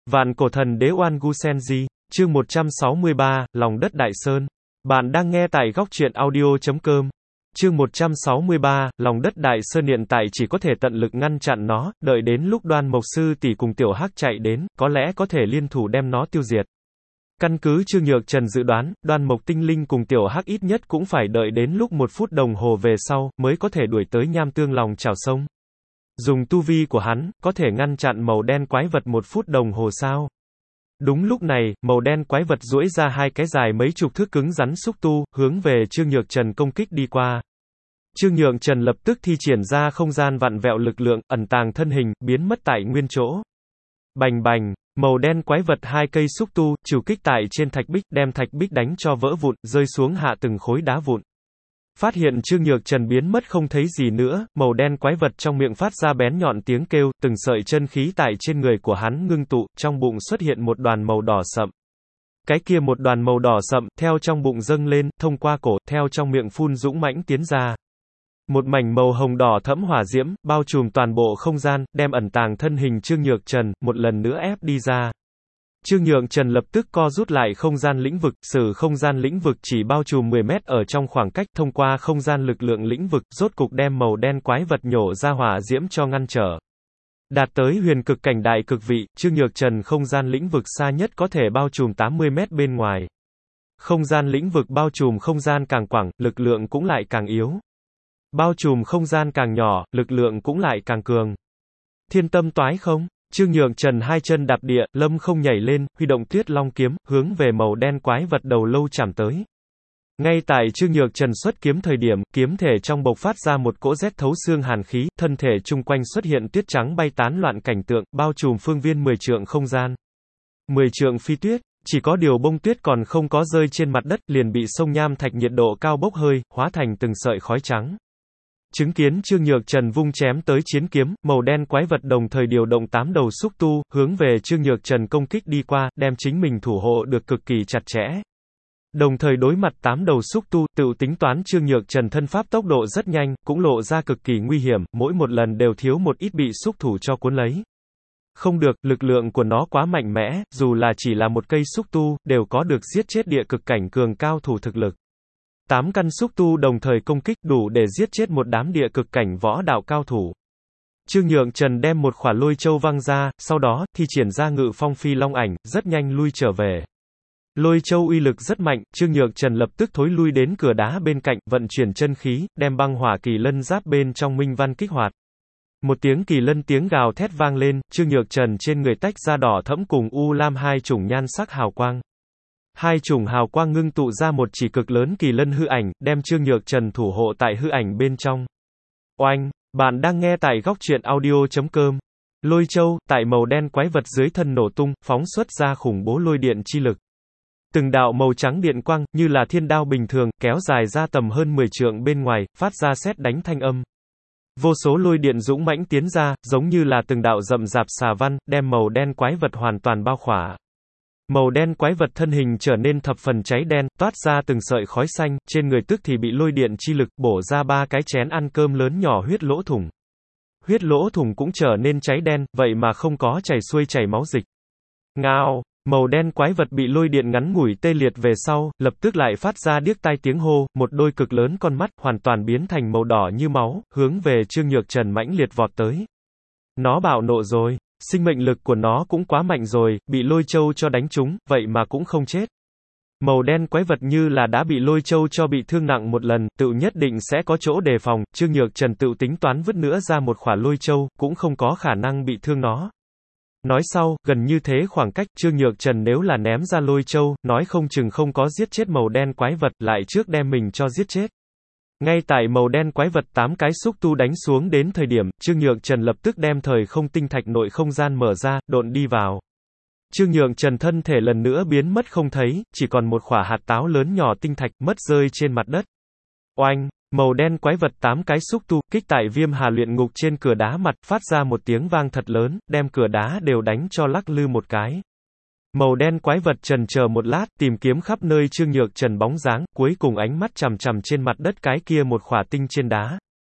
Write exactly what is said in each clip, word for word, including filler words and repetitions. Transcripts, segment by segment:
Vạn cổ thần đế Oan Gu Senji, chương một trăm sáu mươi ba, Lòng đất Đại Sơn. Bạn đang nghe tại góc truyện audio chấm com. Chương một trăm sáu mươi ba, Lòng đất Đại Sơn hiện tại chỉ có thể tận lực ngăn chặn nó, đợi đến lúc Đoan Mộc Sư tỷ cùng Tiểu Hắc chạy đến, có lẽ có thể liên thủ đem nó tiêu diệt. Căn cứ Trương Nhược Trần dự đoán, Đoan Mộc Tinh Linh cùng Tiểu Hắc ít nhất cũng phải đợi đến lúc một phút đồng hồ về sau, mới có thể đuổi tới Nham Tương Lòng Chảo Sông. Dùng tu vi của hắn, có thể ngăn chặn màu đen quái vật một phút đồng hồ sao? Đúng lúc này, màu đen quái vật duỗi ra hai cái dài mấy chục thước cứng rắn xúc tu, hướng về Trương Nhược Trần công kích đi qua. Trương Nhược Trần lập tức thi triển ra không gian vặn vẹo lực lượng, ẩn tàng thân hình, biến mất tại nguyên chỗ. Bành bành, màu đen quái vật hai cây xúc tu, trừ kích tại trên thạch bích, đem thạch bích đánh cho vỡ vụn, rơi xuống hạ từng khối đá vụn. Phát hiện Trương Nhược Trần biến mất không thấy gì nữa, màu đen quái vật trong miệng phát ra bén nhọn tiếng kêu, từng sợi chân khí tại trên người của hắn ngưng tụ, trong bụng xuất hiện một đoàn màu đỏ sậm. Cái kia một đoàn màu đỏ sậm, theo trong bụng dâng lên, thông qua cổ, theo trong miệng phun dũng mãnh tiến ra. Một mảnh màu hồng đỏ thẫm hỏa diễm, bao trùm toàn bộ không gian, đem ẩn tàng thân hình Trương Nhược Trần, một lần nữa ép đi ra. Trương Nhược Trần lập tức co rút lại không gian lĩnh vực, sử không gian lĩnh vực chỉ bao trùm mười mét ở trong khoảng cách, thông qua không gian lực lượng lĩnh vực, rốt cục đem màu đen quái vật nhổ ra hỏa diễm cho ngăn trở. Đạt tới huyền cực cảnh đại cực vị, Trương Nhược Trần không gian lĩnh vực xa nhất có thể bao trùm tám mươi mét bên ngoài. Không gian lĩnh vực bao trùm không gian càng quảng, lực lượng cũng lại càng yếu. Bao trùm không gian càng nhỏ, lực lượng cũng lại càng cường. Thiên tâm toái không? Trương Nhược Trần hai chân đạp địa, lâm không nhảy lên, huy động Tuyết Long kiếm, hướng về màu đen quái vật đầu lâu chạm tới. Ngay tại Trương Nhược Trần xuất kiếm thời điểm, kiếm thể trong bộc phát ra một cỗ rét thấu xương hàn khí, thân thể chung quanh xuất hiện tuyết trắng bay tán loạn cảnh tượng, bao trùm phương viên mười trượng không gian. mười trượng phi tuyết, chỉ có điều bông tuyết còn không có rơi trên mặt đất, liền bị sông nham thạch nhiệt độ cao bốc hơi, hóa thành từng sợi khói trắng. Chứng kiến Trương Nhược Trần vung chém tới chiến kiếm, màu đen quái vật đồng thời điều động tám đầu xúc tu, hướng về Trương Nhược Trần công kích đi qua, đem chính mình thủ hộ được cực kỳ chặt chẽ. Đồng thời đối mặt tám đầu xúc tu, tự tính toán Trương Nhược Trần thân pháp tốc độ rất nhanh, cũng lộ ra cực kỳ nguy hiểm, mỗi một lần đều thiếu một ít bị xúc thủ cho cuốn lấy. Không được, lực lượng của nó quá mạnh mẽ, dù là chỉ là một cây xúc tu, đều có được giết chết địa cực cảnh cường cao thủ thực lực. Tám căn xúc tu đồng thời công kích đủ để giết chết một đám địa cực cảnh võ đạo cao thủ. Trương Nhược Trần đem một khỏa lôi châu văng ra, sau đó, thi triển ra ngự phong phi long ảnh, rất nhanh lui trở về. Lôi châu uy lực rất mạnh, Trương Nhược Trần lập tức thối lui đến cửa đá bên cạnh, vận chuyển chân khí, đem băng hỏa kỳ lân giáp bên trong minh văn kích hoạt. Một tiếng kỳ lân tiếng gào thét vang lên, Trương Nhược Trần trên người tách ra đỏ thẫm cùng u lam hai chủng nhan sắc hào quang. Hai chủng hào quang ngưng tụ ra một chỉ cực lớn kỳ lân hư ảnh, đem Trương Nhược Trần thủ hộ tại hư ảnh bên trong. Oanh, bạn đang nghe tại góc truyện audio chấm com. Lôi châu, tại màu đen quái vật dưới thân nổ tung, phóng xuất ra khủng bố lôi điện chi lực. Từng đạo màu trắng điện quang, như là thiên đao bình thường, kéo dài ra tầm hơn mười trượng bên ngoài, phát ra sét đánh thanh âm. Vô số lôi điện dũng mãnh tiến ra, giống như là từng đạo rậm rạp xà văn, đem màu đen quái vật hoàn toàn bao khỏa. Màu đen quái vật thân hình trở nên thập phần cháy đen, toát ra từng sợi khói xanh, trên người tức thì bị lôi điện chi lực bổ ra ba cái chén ăn cơm lớn nhỏ huyết lỗ thủng. Huyết lỗ thủng cũng trở nên cháy đen, vậy mà không có chảy xuôi chảy máu dịch. Ngao, màu đen quái vật bị lôi điện ngắn ngủi tê liệt về sau, lập tức lại phát ra điếc tai tiếng hô, một đôi cực lớn con mắt, hoàn toàn biến thành màu đỏ như máu, hướng về Trương Nhược Trần mãnh liệt vọt tới. Nó bạo nộ rồi. Sinh mệnh lực của nó cũng quá mạnh rồi, bị lôi châu cho đánh trúng, vậy mà cũng không chết. Màu đen quái vật như là đã bị lôi châu cho bị thương nặng một lần, tự nhất định sẽ có chỗ đề phòng, Trương Nhược Trần tự tính toán vứt nữa ra một khỏa lôi châu, cũng không có khả năng bị thương nó. Nói sau, gần như thế khoảng cách, Trương Nhược Trần nếu là ném ra lôi châu, nói không chừng không có giết chết màu đen quái vật, lại trước đem mình cho giết chết. Ngay tại màu đen quái vật tám cái xúc tu đánh xuống đến thời điểm, Trương Nhược Trần lập tức đem thời không tinh thạch nội không gian mở ra, độn đi vào. Trương Nhược Trần thân thể lần nữa biến mất không thấy, chỉ còn một khỏa hạt táo lớn nhỏ tinh thạch mất rơi trên mặt đất. Oanh, màu đen quái vật tám cái xúc tu, kích tại Viêm Hà luyện ngục trên cửa đá mặt, phát ra một tiếng vang thật lớn, đem cửa đá đều đánh cho lắc lư một cái. Màu đen quái vật chần chờ một lát, tìm kiếm khắp nơi Trương Nhược Trần bóng dáng, cuối cùng ánh mắt chằm chằm trên mặt đất cái kia một khỏa tinh trên đá.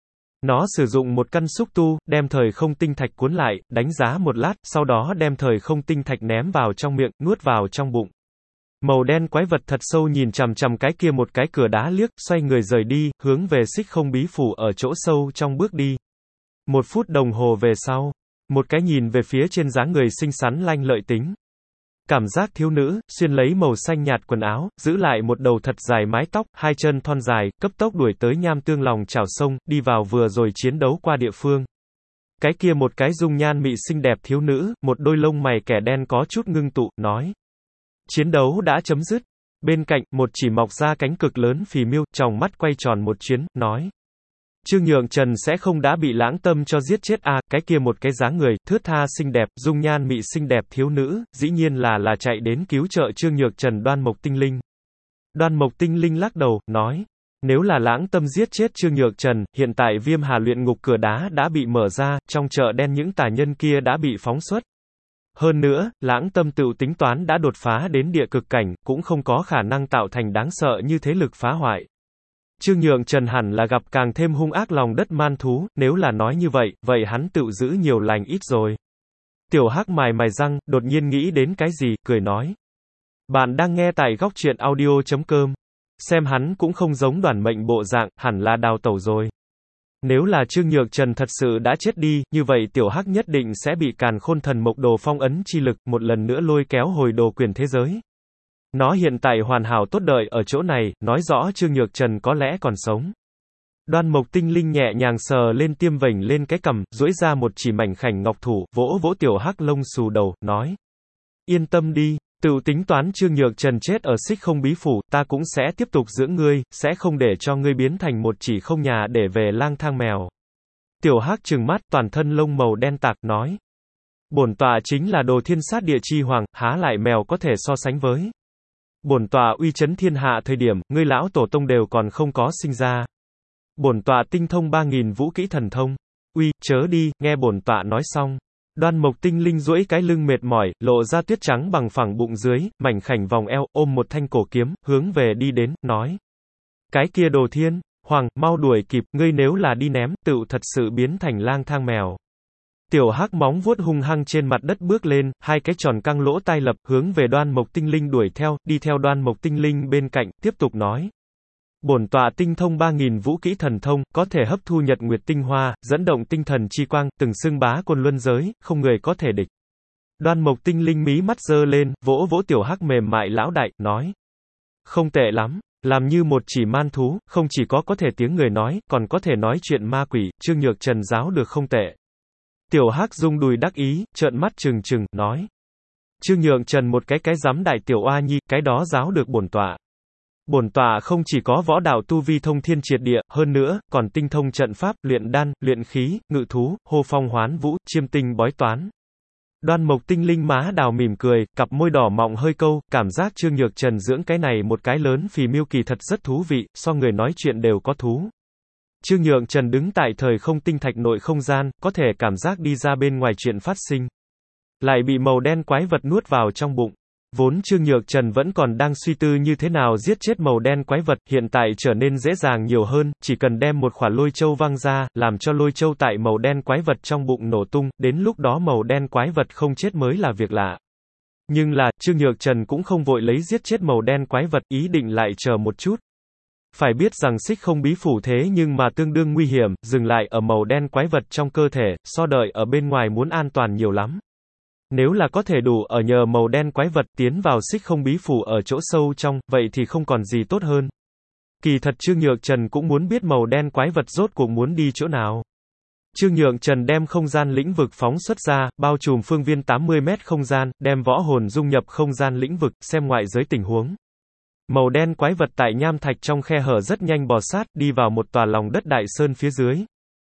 Nó sử dụng một căn xúc tu, đem thời không tinh thạch cuốn lại, đánh giá một lát, sau đó đem thời không tinh thạch ném vào trong miệng, nuốt vào trong bụng. Màu đen quái vật thật sâu nhìn chằm chằm cái kia một cái cửa đá liếc, xoay người rời đi, hướng về xích không bí phủ ở chỗ sâu trong bước đi. Một phút đồng hồ về sau, một cái nhìn về phía trên dáng người xinh xắn lanh lợi tính. Cảm giác thiếu nữ, xuyên lấy màu xanh nhạt quần áo, giữ lại một đầu thật dài mái tóc, hai chân thon dài, cấp tốc đuổi tới nham tương lòng chảo sông, đi vào vừa rồi chiến đấu qua địa phương. Cái kia một cái dung nhan mị xinh đẹp thiếu nữ, một đôi lông mày kẻ đen có chút ngưng tụ, nói. Chiến đấu đã chấm dứt. Bên cạnh, một chỉ mọc ra cánh cực lớn phì miêu, tròng mắt quay tròn một chuyến, nói. Trương Nhượng Trần sẽ không đã bị lãng tâm cho giết chết à, cái kia một cái dáng người, thướt tha xinh đẹp, dung nhan mị xinh đẹp thiếu nữ, dĩ nhiên là là chạy đến cứu trợ Trương Nhượng Trần Đoan Mộc Tinh Linh. Đoan Mộc Tinh Linh lắc đầu, nói. Nếu là lãng tâm giết chết Trương Nhượng Trần, hiện tại Viêm Hà luyện ngục cửa đá đã bị mở ra, trong chợ đen những tà nhân kia đã bị phóng xuất. Hơn nữa, lãng tâm tự tính toán đã đột phá đến địa cực cảnh, cũng không có khả năng tạo thành đáng sợ như thế lực phá hoại. Trương Nhượng Trần hẳn là gặp càng thêm hung ác lòng đất man thú, nếu là nói như vậy, vậy hắn tự giữ nhiều lành ít rồi. Tiểu Hắc mài mài răng, đột nhiên nghĩ đến cái gì, cười nói. Bạn đang nghe tại góc truyện audio chấm com. Xem hắn cũng không giống Đoàn Mệnh bộ dạng, hẳn là đào tẩu rồi. Nếu là Trương Nhượng Trần thật sự đã chết đi, như vậy Tiểu Hắc nhất định sẽ bị Càn Khôn Thần Mộc Đồ phong ấn chi lực, một lần nữa lôi kéo hồi đồ quyền thế giới. Nó hiện tại hoàn hảo tốt đợi ở chỗ này, nói rõ Trương Nhượng Trần có lẽ còn sống. Đoan Mộc Tinh Linh nhẹ nhàng sờ lên tiêm vểnh lên cái cằm, duỗi ra một chỉ mảnh khảnh ngọc thủ, vỗ vỗ Tiểu Hắc lông xù đầu, nói. Yên tâm đi, tự tính toán Trương Nhượng Trần chết ở xích không bí phủ, ta cũng sẽ tiếp tục dưỡng ngươi, sẽ không để cho ngươi biến thành một chỉ không nhà để về lang thang mèo. Tiểu Hắc trừng mắt, toàn thân lông màu đen tạc, nói. Bổn tọa chính là đồ thiên sát địa chi hoàng, há lại mèo có thể so sánh với. Bổn tọa uy chấn thiên hạ thời điểm, ngươi lão tổ tông đều còn không có sinh ra. Bổn tọa tinh thông ba nghìn vũ kỹ thần thông. Uy, chớ đi, nghe bổn tọa nói xong. Đoan Mộc Tinh Linh duỗi cái lưng mệt mỏi, lộ ra tuyết trắng bằng phẳng bụng dưới, mảnh khảnh vòng eo, ôm một thanh cổ kiếm, hướng về đi đến, nói. Cái kia đồ thiên, hoàng, mau đuổi kịp, ngươi nếu là đi ném, tự thật sự biến thành lang thang mèo. Tiểu Hắc móng vuốt hung hăng trên mặt đất bước lên, hai cái tròn căng lỗ tai lập, hướng về Đoan Mộc Tinh Linh đuổi theo, đi theo Đoan Mộc Tinh Linh bên cạnh, tiếp tục nói. Bổn tọa tinh thông ba nghìn vũ kỹ thần thông, có thể hấp thu nhật nguyệt tinh hoa, dẫn động tinh thần chi quang, từng xưng bá côn luân giới, không người có thể địch. Đoan Mộc Tinh Linh mí mắt giơ lên, vỗ vỗ Tiểu Hắc mềm mại lão đại, nói. Không tệ lắm, làm như một chỉ man thú, không chỉ có có thể tiếng người nói, còn có thể nói chuyện ma quỷ, Trương Nhượng Trần giáo được không tệ. Tiểu Hắc rung đùi đắc ý, trợn mắt trừng trừng, nói. Trương Nhượng Trần một cái cái giám đại tiểu oa nhi, cái đó giáo được bổn tọa. Bổn tọa không chỉ có võ đạo tu vi thông thiên triệt địa, hơn nữa, còn tinh thông trận pháp, luyện đan, luyện khí, ngự thú, hô phong hoán vũ, chiêm tinh bói toán. Đoan Mộc Tinh Linh má đào mỉm cười, cặp môi đỏ mọng hơi câu, cảm giác Trương Nhượng Trần dưỡng cái này một cái lớn phì miêu kỳ thật rất thú vị, so người nói chuyện đều có thú. Trương Nhượng Trần đứng tại thời không tinh thạch nội không gian, có thể cảm giác đi ra bên ngoài chuyện phát sinh. Lại bị màu đen quái vật nuốt vào trong bụng. Vốn Trương Nhượng Trần vẫn còn đang suy tư như thế nào giết chết màu đen quái vật, hiện tại trở nên dễ dàng nhiều hơn, chỉ cần đem một quả lôi châu văng ra, làm cho lôi châu tại màu đen quái vật trong bụng nổ tung, đến lúc đó màu đen quái vật không chết mới là việc lạ. Nhưng là, Trương Nhượng Trần cũng không vội lấy giết chết màu đen quái vật, ý định lại chờ một chút. Phải biết rằng xích không bí phủ thế nhưng mà tương đương nguy hiểm, dừng lại ở màu đen quái vật trong cơ thể, so đợi ở bên ngoài muốn an toàn nhiều lắm. Nếu là có thể đủ ở nhờ màu đen quái vật tiến vào xích không bí phủ ở chỗ sâu trong, vậy thì không còn gì tốt hơn. Kỳ thật Trương Nhượng Trần cũng muốn biết màu đen quái vật rốt cuộc muốn đi chỗ nào. Trương Nhượng Trần đem không gian lĩnh vực phóng xuất ra, bao trùm phương viên tám mươi mét không gian, đem võ hồn dung nhập không gian lĩnh vực, xem ngoại giới tình huống. Màu đen quái vật tại nham thạch trong khe hở rất nhanh bò sát, đi vào một tòa lòng đất đại sơn phía dưới.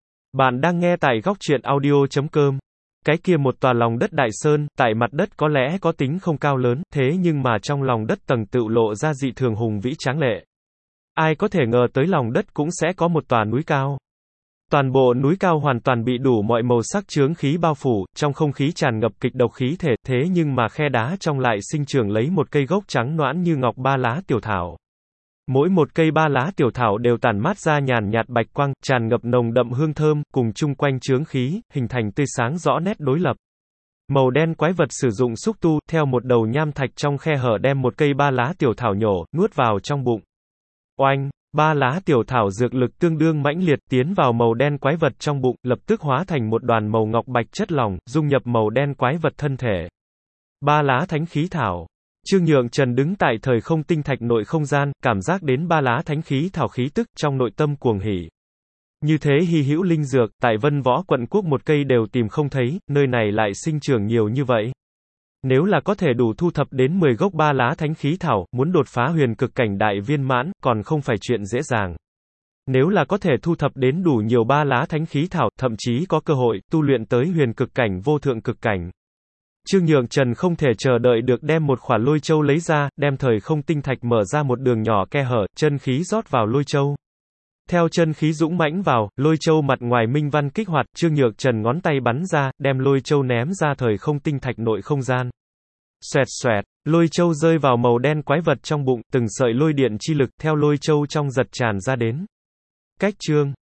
Bạn đang nghe tại góc truyện audio chấm com. Cái kia một tòa lòng đất đại sơn, tại mặt đất có lẽ có tính không cao lớn, thế nhưng mà trong lòng đất tầng tựu lộ ra dị thường hùng vĩ tráng lệ. Ai có thể ngờ tới lòng đất cũng sẽ có một tòa núi cao. Toàn bộ núi cao hoàn toàn bị đủ mọi màu sắc chướng khí bao phủ, trong không khí tràn ngập kịch độc khí thể, thế nhưng mà khe đá trong lại sinh trưởng lấy một cây gốc trắng nõn như ngọc ba lá tiểu thảo. Mỗi một cây ba lá tiểu thảo đều tản mát ra nhàn nhạt bạch quang, tràn ngập nồng đậm hương thơm, cùng chung quanh chướng khí, hình thành tươi sáng rõ nét đối lập. Màu đen quái vật sử dụng xúc tu, theo một đầu nham thạch trong khe hở đem một cây ba lá tiểu thảo nhổ, nuốt vào trong bụng. Oanh! Ba lá tiểu thảo dược lực tương đương mãnh liệt tiến vào màu đen quái vật trong bụng, lập tức hóa thành một đoàn màu ngọc bạch chất lỏng, dung nhập màu đen quái vật thân thể. Ba lá thánh khí thảo. Trương Nhượng Trần đứng tại thời không tinh thạch nội không gian, cảm giác đến ba lá thánh khí thảo khí tức, trong nội tâm cuồng hỉ. Như thế hy hữu linh dược, tại Vân Võ quận quốc một cây đều tìm không thấy, nơi này lại sinh trưởng nhiều như vậy. Nếu là có thể đủ thu thập đến mười gốc ba lá thánh khí thảo, muốn đột phá huyền cực cảnh đại viên mãn, còn không phải chuyện dễ dàng. Nếu là có thể thu thập đến đủ nhiều ba lá thánh khí thảo, thậm chí có cơ hội tu luyện tới huyền cực cảnh vô thượng cực cảnh. Trương Nhượng Trần không thể chờ đợi được đem một khỏa lôi châu lấy ra, đem thời không tinh thạch mở ra một đường nhỏ khe hở, chân khí rót vào lôi châu. Theo chân khí dũng mãnh vào, lôi châu mặt ngoài minh văn kích hoạt, Trương Nhượng Trần ngón tay bắn ra, đem lôi châu ném ra thời không tinh thạch nội không gian. Xoẹt xoẹt, lôi châu rơi vào màu đen quái vật trong bụng, từng sợi lôi điện chi lực theo lôi châu trong giật tràn ra đến. Cách chương